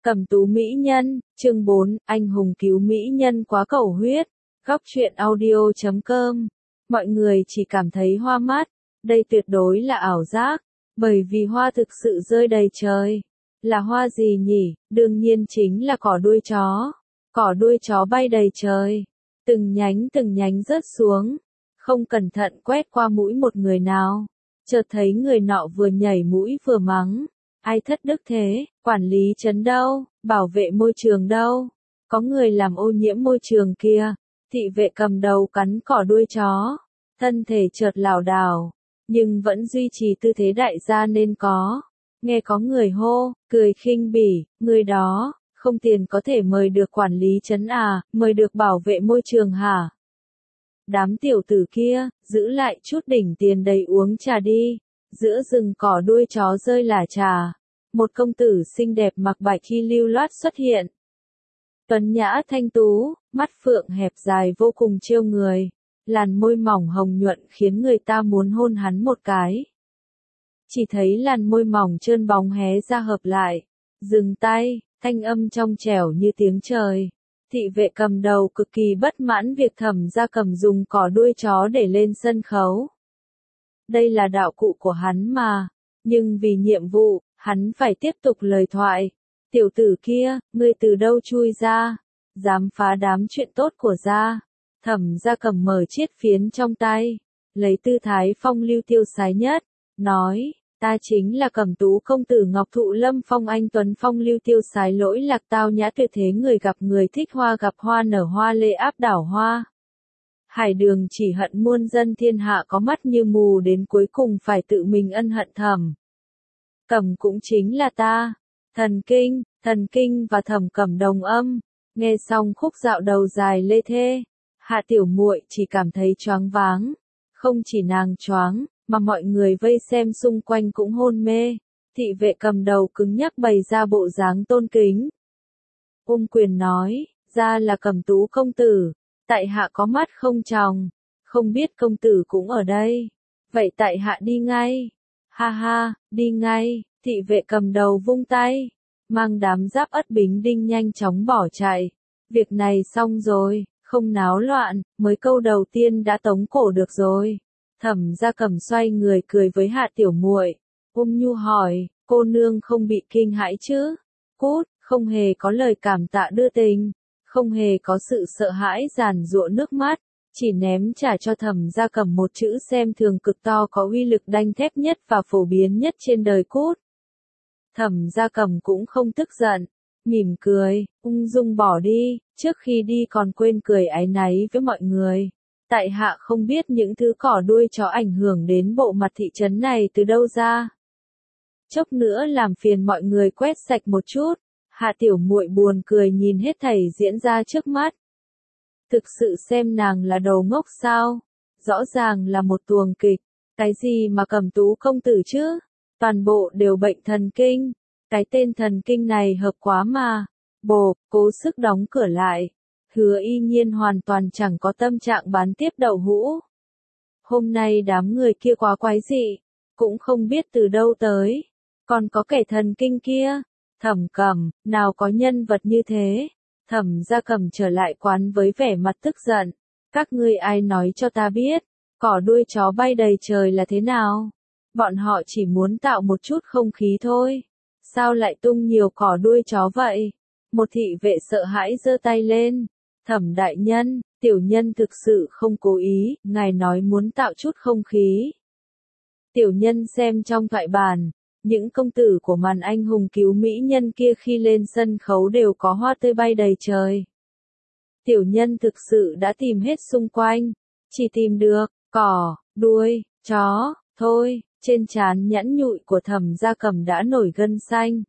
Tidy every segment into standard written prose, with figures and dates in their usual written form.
Cẩm tú mỹ nhân, chương 4, anh hùng cứu mỹ nhân quá cầu huyết. Góc truyện audio.com. Mọi người chỉ cảm thấy hoa mắt, đây tuyệt đối là ảo giác, bởi vì hoa thực sự rơi đầy trời. Là hoa gì nhỉ? Đương nhiên chính là cỏ đuôi chó. Cỏ đuôi chó bay đầy trời, từng nhánh rớt xuống, không cẩn thận quét qua mũi một người nào. Chợt thấy người nọ vừa nhảy mũi vừa mắng. Ai thất đức thế, quản lý trấn đâu, bảo vệ môi trường đâu, có người làm ô nhiễm môi trường kia. Thị vệ cầm đầu cắn cỏ đuôi chó, thân thể chợt lảo đảo, nhưng vẫn duy trì tư thế đại gia nên có. Nghe có người hô, cười khinh bỉ, người đó, không tiền có thể mời được quản lý trấn à, mời được bảo vệ môi trường hả? Đám tiểu tử kia, giữ lại chút đỉnh tiền đầy uống trà đi. Giữa rừng cỏ đuôi chó rơi lả trà, một công tử xinh đẹp mặc bạch y lưu loát xuất hiện. Tuấn nhã thanh tú, mắt phượng hẹp dài vô cùng trêu người, làn môi mỏng hồng nhuận khiến người ta muốn hôn hắn một cái. Chỉ thấy làn môi mỏng trơn bóng hé ra hợp lại, dừng tay, thanh âm trong trẻo như tiếng trời. Thị vệ cầm đầu cực kỳ bất mãn việc Thẩm Gia Cầm dùng cỏ đuôi chó để lên sân khấu. Đây là đạo cụ của hắn mà, nhưng vì nhiệm vụ, hắn phải tiếp tục lời thoại. Tiểu tử kia, ngươi từ đâu chui ra, dám phá đám chuyện tốt của gia. Thẩm Gia Cầm mở chiếc phiến trong tay, lấy tư thái phong lưu tiêu sái nhất, nói, ta chính là Cẩm tú công tử Ngọc Thụ Lâm Phong anh tuấn phong lưu tiêu sái lỗi lạc tao nhã tuyệt thế người gặp người thích hoa gặp hoa nở hoa lê áp đảo hoa. Hải Đường chỉ hận muôn dân thiên hạ có mắt như mù đến cuối cùng phải tự mình ân hận Thẩm Cẩm cũng chính là ta. Thần kinh và Thẩm Cẩm đồng âm, nghe xong khúc dạo đầu dài lê thê, Hạ tiểu muội chỉ cảm thấy choáng váng, không chỉ nàng choáng, mà mọi người vây xem xung quanh cũng hôn mê. Thị vệ cầm đầu cứng nhắc bày ra bộ dáng tôn kính. Ôm quyền nói, ra là Cẩm tú công tử. Tại hạ có mắt không tròng, không biết công tử cũng ở đây. Vậy tại hạ đi ngay. Ha ha, đi ngay. Thị vệ cầm đầu vung tay, mang đám giáp ất bính đinh nhanh chóng bỏ chạy. Việc này xong rồi, không náo loạn, mới câu đầu tiên đã tống cổ được rồi. Thẩm Gia Cầm xoay người cười với Hạ tiểu muội, ôm nhu hỏi, cô nương không bị kinh hãi chứ? Cút, không hề có lời cảm tạ đưa tình. Không hề có sự sợ hãi giàn giụa nước mắt, chỉ ném trả cho Thẩm Gia Cầm một chữ xem thường cực to có uy lực đanh thép nhất và phổ biến nhất trên đời cút. Thẩm Gia Cầm cũng không tức giận, mỉm cười, ung dung bỏ đi, trước khi đi còn quên cười áy náy với mọi người. Tại hạ không biết những thứ cỏ đuôi chó ảnh hưởng đến bộ mặt thị trấn này từ đâu ra. Chốc nữa làm phiền mọi người quét sạch một chút. Hạ tiểu muội buồn cười nhìn hết thảy diễn ra trước mắt. Thực sự xem nàng là đầu ngốc sao? Rõ ràng là một tuồng kịch. Cái gì mà Cẩm tú công tử chứ? Toàn bộ đều bệnh thần kinh. Cái tên thần kinh này hợp quá mà. Bồ, cố sức đóng cửa lại. Hứa Y Nhiên hoàn toàn chẳng có tâm trạng bán tiếp đậu hũ. Hôm nay đám người kia quá quái dị, cũng không biết từ đâu tới. Còn có kẻ thần kinh kia. Thẩm Cẩm, nào có nhân vật như thế. Thẩm Gia Cầm trở lại quán với vẻ mặt tức giận. Các ngươi ai nói cho ta biết, cỏ đuôi chó bay đầy trời là thế nào? Bọn họ chỉ muốn tạo một chút không khí thôi. Sao lại tung nhiều cỏ đuôi chó vậy? Một thị vệ sợ hãi giơ tay lên. Thẩm đại nhân, tiểu nhân thực sự không cố ý, ngài nói muốn tạo chút không khí. Tiểu nhân xem trong thoại bản. Những công tử của màn anh hùng cứu mỹ nhân kia khi lên sân khấu đều có hoa tươi bay đầy trời. Tiểu nhân thực sự đã tìm hết xung quanh, chỉ tìm được cỏ, đuôi, chó, thôi. Trên trán nhẵn nhụi của Thẩm Gia Cầm đã nổi gân xanh.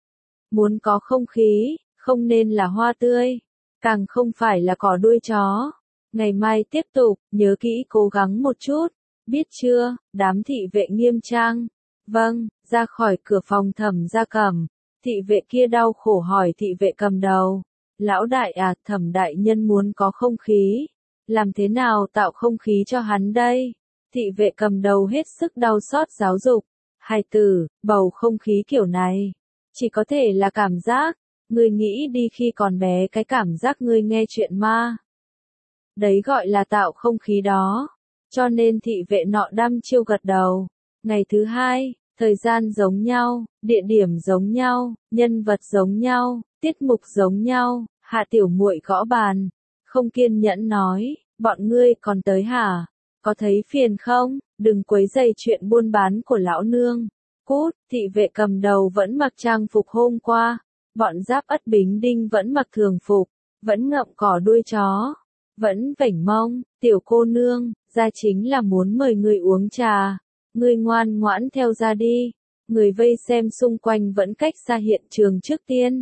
Muốn có không khí, không nên là hoa tươi, càng không phải là cỏ đuôi chó. Ngày mai tiếp tục, nhớ kỹ cố gắng một chút, biết chưa? Đám thị vệ nghiêm trang. Vâng, ra khỏi cửa phòng Thẩm Gia Cầm, thị vệ kia đau khổ hỏi thị vệ cầm đầu. Lão đại à, Thẩm đại nhân muốn có không khí. Làm thế nào tạo không khí cho hắn đây? Thị vệ cầm đầu hết sức đau xót giáo dục. Hài tử, bầu không khí kiểu này, chỉ có thể là cảm giác. Ngươi nghĩ đi khi còn bé cái cảm giác ngươi nghe chuyện ma. Đấy gọi là tạo không khí đó. Cho nên thị vệ nọ đăm chiêu gật đầu. Ngày thứ hai, thời gian giống nhau, địa điểm giống nhau, nhân vật giống nhau, tiết mục giống nhau, Hạ Tiểu Muội gõ bàn, không kiên nhẫn nói, bọn ngươi còn tới hả? Có thấy phiền không? Đừng quấy rầy chuyện buôn bán của lão nương. Cút, thị vệ cầm đầu vẫn mặc trang phục hôm qua, bọn Giáp Ất Bính Đinh vẫn mặc thường phục, vẫn ngậm cỏ đuôi chó, vẫn vểnh mông, tiểu cô nương, ra chính là muốn mời người uống trà. Ngươi ngoan ngoãn theo ra đi. Người vây xem xung quanh vẫn cách xa hiện trường trước tiên.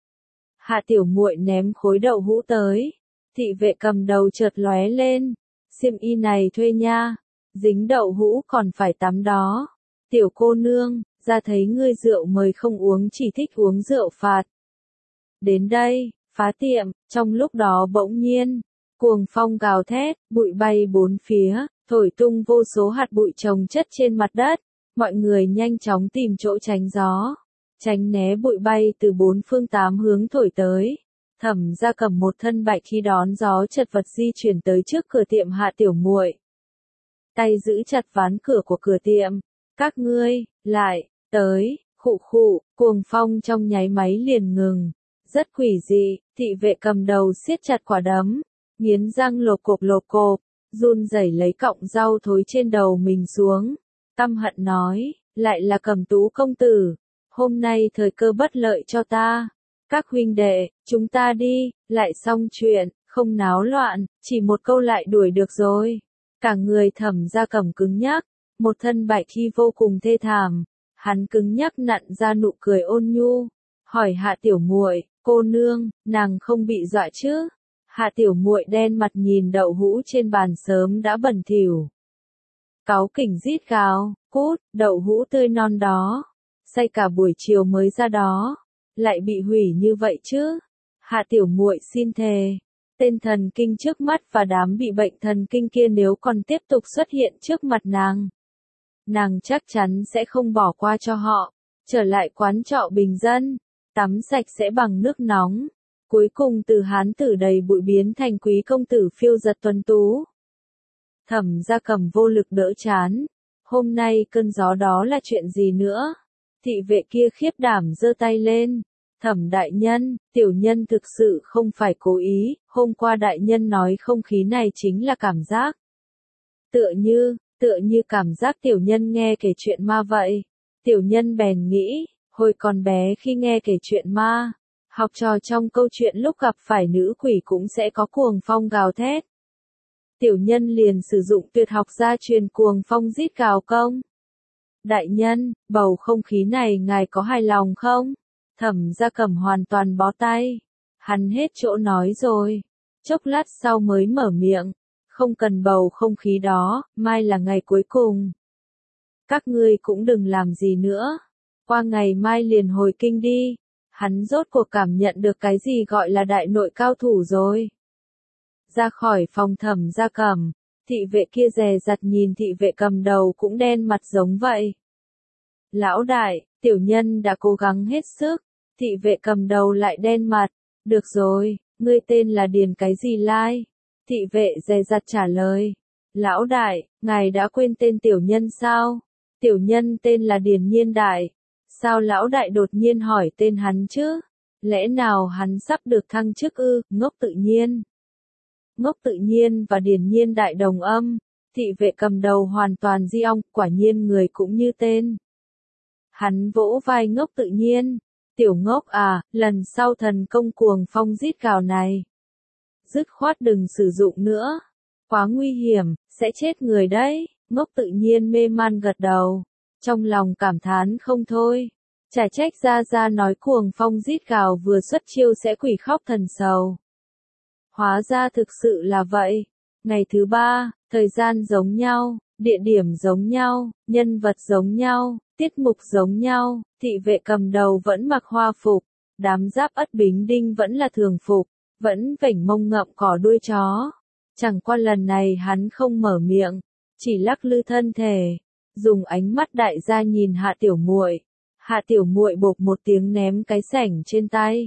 Hạ Tiểu Muội ném khối đậu hũ tới. Thị vệ cầm đầu chợt lóe lên. Xiêm y này thuê nha. Dính đậu hũ còn phải tắm đó. Tiểu cô nương, ra thấy ngươi rượu mời không uống chỉ thích uống rượu phạt. Đến đây, phá tiệm, trong lúc đó bỗng nhiên, cuồng phong gào thét, bụi bay bốn phía, thổi tung vô số hạt bụi chồng chất trên mặt đất. Mọi người nhanh chóng tìm chỗ tránh gió, tránh né bụi bay từ bốn phương tám hướng thổi tới. Thẩm Gia Cầm một thân bạch khi đón gió chật vật di chuyển tới trước cửa tiệm Hạ Tiểu Muội. Tay giữ chặt ván cửa của cửa tiệm. Các ngươi, lại, tới, khụ khụ, cuồng phong trong nháy máy liền ngừng. Rất quỷ dị, thị vệ cầm đầu siết chặt quả đấm, nghiến răng lộp cộp, run rẩy lấy cọng rau thối trên đầu mình xuống. Căm hận nói, lại là Cầm Tú công tử, hôm nay thời cơ bất lợi cho ta. Các huynh đệ, chúng ta đi, lại xong chuyện, không náo loạn, chỉ một câu lại đuổi được rồi. Cả người Thẩm Gia Cầm cứng nhắc, một thân bạch khi vô cùng thê thảm, hắn cứng nhắc nặn ra nụ cười ôn nhu, hỏi Hạ Tiểu Muội, cô nương, nàng không bị dọa chứ? Hạ Tiểu Muội đen mặt nhìn đậu hũ trên bàn sớm đã bẩn thỉu. Cáu kỉnh rít gào, cút, đậu hũ tươi non đó, xay cả buổi chiều mới ra đó, lại bị hủy như vậy chứ? Hạ Tiểu Muội xin thề, tên thần kinh trước mắt và đám bị bệnh thần kinh kia nếu còn tiếp tục xuất hiện trước mặt nàng chắc chắn sẽ không bỏ qua cho họ. Trở lại quán trọ bình dân, tắm sạch sẽ bằng nước nóng. Cuối cùng từ hán tử đầy bụi biến thành quý công tử phiêu giật tuấn tú. Thẩm Gia Cầm vô lực đỡ chán. Hôm nay cơn gió đó là chuyện gì nữa? Thị vệ kia khiếp đảm giơ tay lên. Thẩm đại nhân, tiểu nhân thực sự không phải cố ý, hôm qua đại nhân nói không khí này chính là cảm giác. Tựa như cảm giác tiểu nhân nghe kể chuyện ma vậy. Tiểu nhân bèn nghĩ, hồi còn bé khi nghe kể chuyện ma, học trò trong câu chuyện lúc gặp phải nữ quỷ cũng sẽ có cuồng phong gào thét. Tiểu nhân liền sử dụng tuyệt học gia truyền cuồng phong rít gào công. Đại nhân, bầu không khí này ngài có hài lòng không? Thẩm Gia Cầm hoàn toàn bó tay. Hắn hết chỗ nói rồi. Chốc lát sau mới mở miệng. Không cần bầu không khí đó, mai là ngày cuối cùng. Các ngươi cũng đừng làm gì nữa. Qua ngày mai liền hồi kinh đi. Hắn rốt cuộc cảm nhận được cái gì gọi là đại nội cao thủ rồi. Ra khỏi phòng Thẩm Gia Cầm, thị vệ kia dè dặt nhìn thị vệ cầm đầu cũng đen mặt giống vậy. Lão đại, tiểu nhân đã cố gắng hết sức. Thị vệ cầm đầu lại đen mặt. Được rồi, ngươi tên là Điền cái gì lai? Thị vệ dè dặt trả lời. Lão đại, ngài đã quên tên tiểu nhân sao? Tiểu nhân tên là Điền Nhiên Đại. Sao lão đại đột nhiên hỏi tên hắn chứ? Lẽ nào hắn sắp được thăng chức ư? Ngốc tự nhiên. Ngốc tự nhiên và Điền Nhiên Đại đồng âm. Thị vệ cầm đầu hoàn toàn di ong, quả nhiên người cũng như tên. Hắn vỗ vai Ngốc tự nhiên. Tiểu ngốc à, lần sau thần công cuồng phong rít gào này. Dứt khoát đừng sử dụng nữa. Quá nguy hiểm, sẽ chết người đấy. Ngốc tự nhiên mê man gật đầu. Trong lòng cảm thán không thôi. Chả trách Gia nói cuồng phong rít gào vừa xuất chiêu sẽ quỷ khóc thần sầu. Hóa ra thực sự là vậy. Ngày thứ ba, thời gian giống nhau, địa điểm giống nhau, nhân vật giống nhau, tiết mục giống nhau, thị vệ cầm đầu vẫn mặc hoa phục, đám Giáp Ất Bính Đinh vẫn là thường phục, vẫn vểnh mông ngậm cỏ đuôi chó. Chẳng qua lần này hắn không mở miệng, chỉ lắc lư thân thể, dùng ánh mắt đại gia nhìn Hạ Tiểu Muội. Hạ Tiểu Muội bộp một tiếng ném cái sảnh trên tay.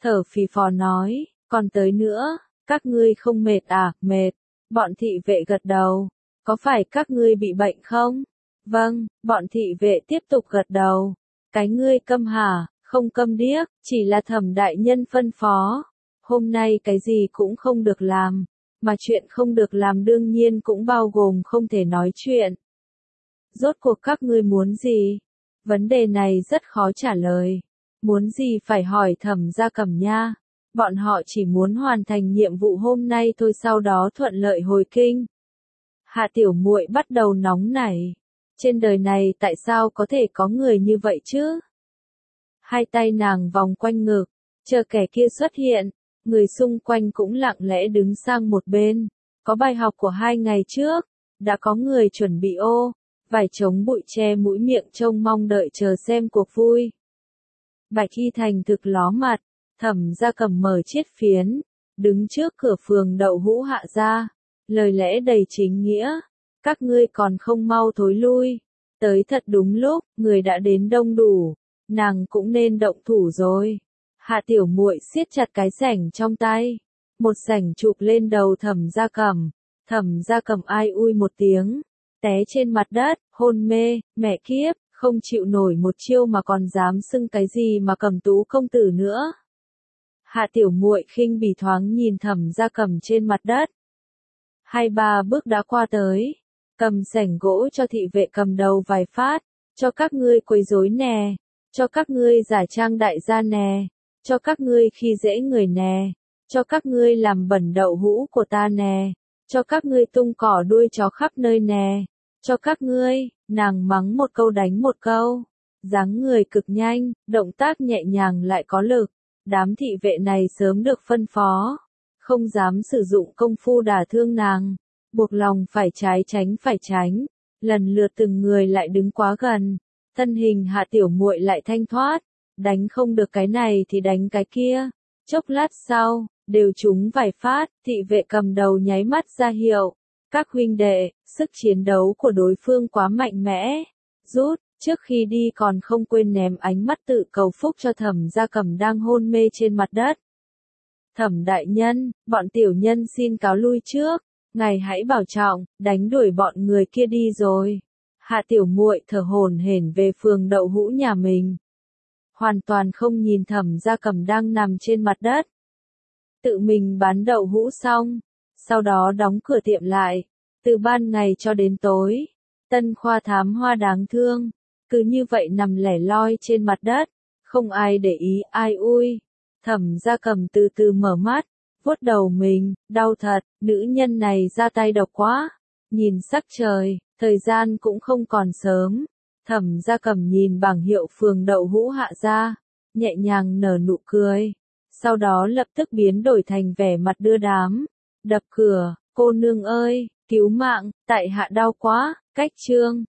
thở phì phò nói, còn tới nữa, các ngươi không mệt à, mệt. Bọn thị vệ gật đầu, có phải các ngươi bị bệnh không? Vâng, bọn thị vệ tiếp tục gật đầu. Cái ngươi câm hả, không câm điếc, chỉ là Thẩm đại nhân phân phó. Hôm nay cái gì cũng không được làm, mà chuyện không được làm đương nhiên cũng bao gồm không thể nói chuyện. Rốt cuộc các ngươi muốn gì? Vấn đề này rất khó trả lời. Muốn gì phải hỏi Thẩm Gia Cẩm nha. Bọn họ chỉ muốn hoàn thành nhiệm vụ hôm nay thôi, sau đó thuận lợi hồi kinh. Hạ tiểu muội bắt đầu nóng nảy. Trên đời này tại sao có thể có người như vậy chứ? Hai tay nàng vòng quanh ngực, chờ kẻ kia xuất hiện. Người xung quanh cũng lặng lẽ đứng sang một bên. Có bài học của 2 ngày trước, đã có người chuẩn bị vải chống bụi che mũi miệng trông mong đợi chờ xem cuộc vui. Bạch Y Thành thực ló mặt, Thẩm Gia Cẩm mở chiếc phiến, đứng trước cửa phường đậu hũ Hạ gia, lời lẽ đầy chính nghĩa, các ngươi còn không mau thối lui, tới thật đúng lúc, người đã đến đông đủ, nàng cũng nên động thủ rồi. Hạ tiểu muội siết chặt cái rảnh trong tay, một rảnh chụp lên đầu Thẩm Gia Cẩm ai ui một tiếng, té trên mặt đất, hôn mê, mẹ kiếp, không chịu nổi một chiêu mà còn dám xưng cái gì mà Cẩm tú công tử nữa. Hạ tiểu muội khinh bỉ thoáng nhìn Thẩm Gia Cẩm trên mặt đất. 2-3 bước đã qua tới, cầm sảnh gỗ cho thị vệ cầm đầu vài phát, cho các ngươi quấy rối nè, cho các ngươi giả trang đại gia nè, cho các ngươi khi dễ người nè, cho các ngươi làm bẩn đậu hũ của ta nè, cho các ngươi tung cỏ đuôi chó khắp nơi nè, cho các ngươi, nàng mắng một câu đánh một câu, dáng người cực nhanh, động tác nhẹ nhàng lại có lực, đám thị vệ này sớm được phân phó, không dám sử dụng công phu đả thương nàng, buộc lòng phải phải tránh, lần lượt từng người lại đứng quá gần, thân hình Hạ tiểu muội lại thanh thoát, đánh không được cái này thì đánh cái kia, chốc lát sau, đều trúng vài phát, thị vệ cầm đầu nháy mắt ra hiệu, các huynh đệ, sức chiến đấu của đối phương quá mạnh mẽ, rút, trước khi đi còn không quên ném ánh mắt tự cầu phúc cho Thẩm Gia Cẩm đang hôn mê trên mặt đất. Thẩm đại nhân, bọn tiểu nhân xin cáo lui trước, ngài hãy bảo trọng, đánh đuổi bọn người kia đi rồi. Hạ tiểu muội thở hổn hển về phường đậu hũ nhà mình. Hoàn toàn không nhìn Thẩm Gia Cẩm đang nằm trên mặt đất. Tự mình bán đậu hũ xong, sau đó đóng cửa tiệm lại, từ ban ngày cho đến tối. Tân khoa thám hoa đáng thương, cứ như vậy nằm lẻ loi trên mặt đất, không ai để ý, ai ui. Thẩm Gia Cẩm từ từ mở mắt, vuốt đầu mình, đau thật, nữ nhân này ra tay độc quá. Nhìn sắc trời, thời gian cũng không còn sớm. Thẩm Gia Cẩm nhìn bảng hiệu phường đậu hũ Hạ gia, nhẹ nhàng nở nụ cười. Sau đó lập tức biến đổi thành vẻ mặt đưa đám. Đập cửa, cô nương ơi, cứu mạng, tại hạ đau quá, cách chương.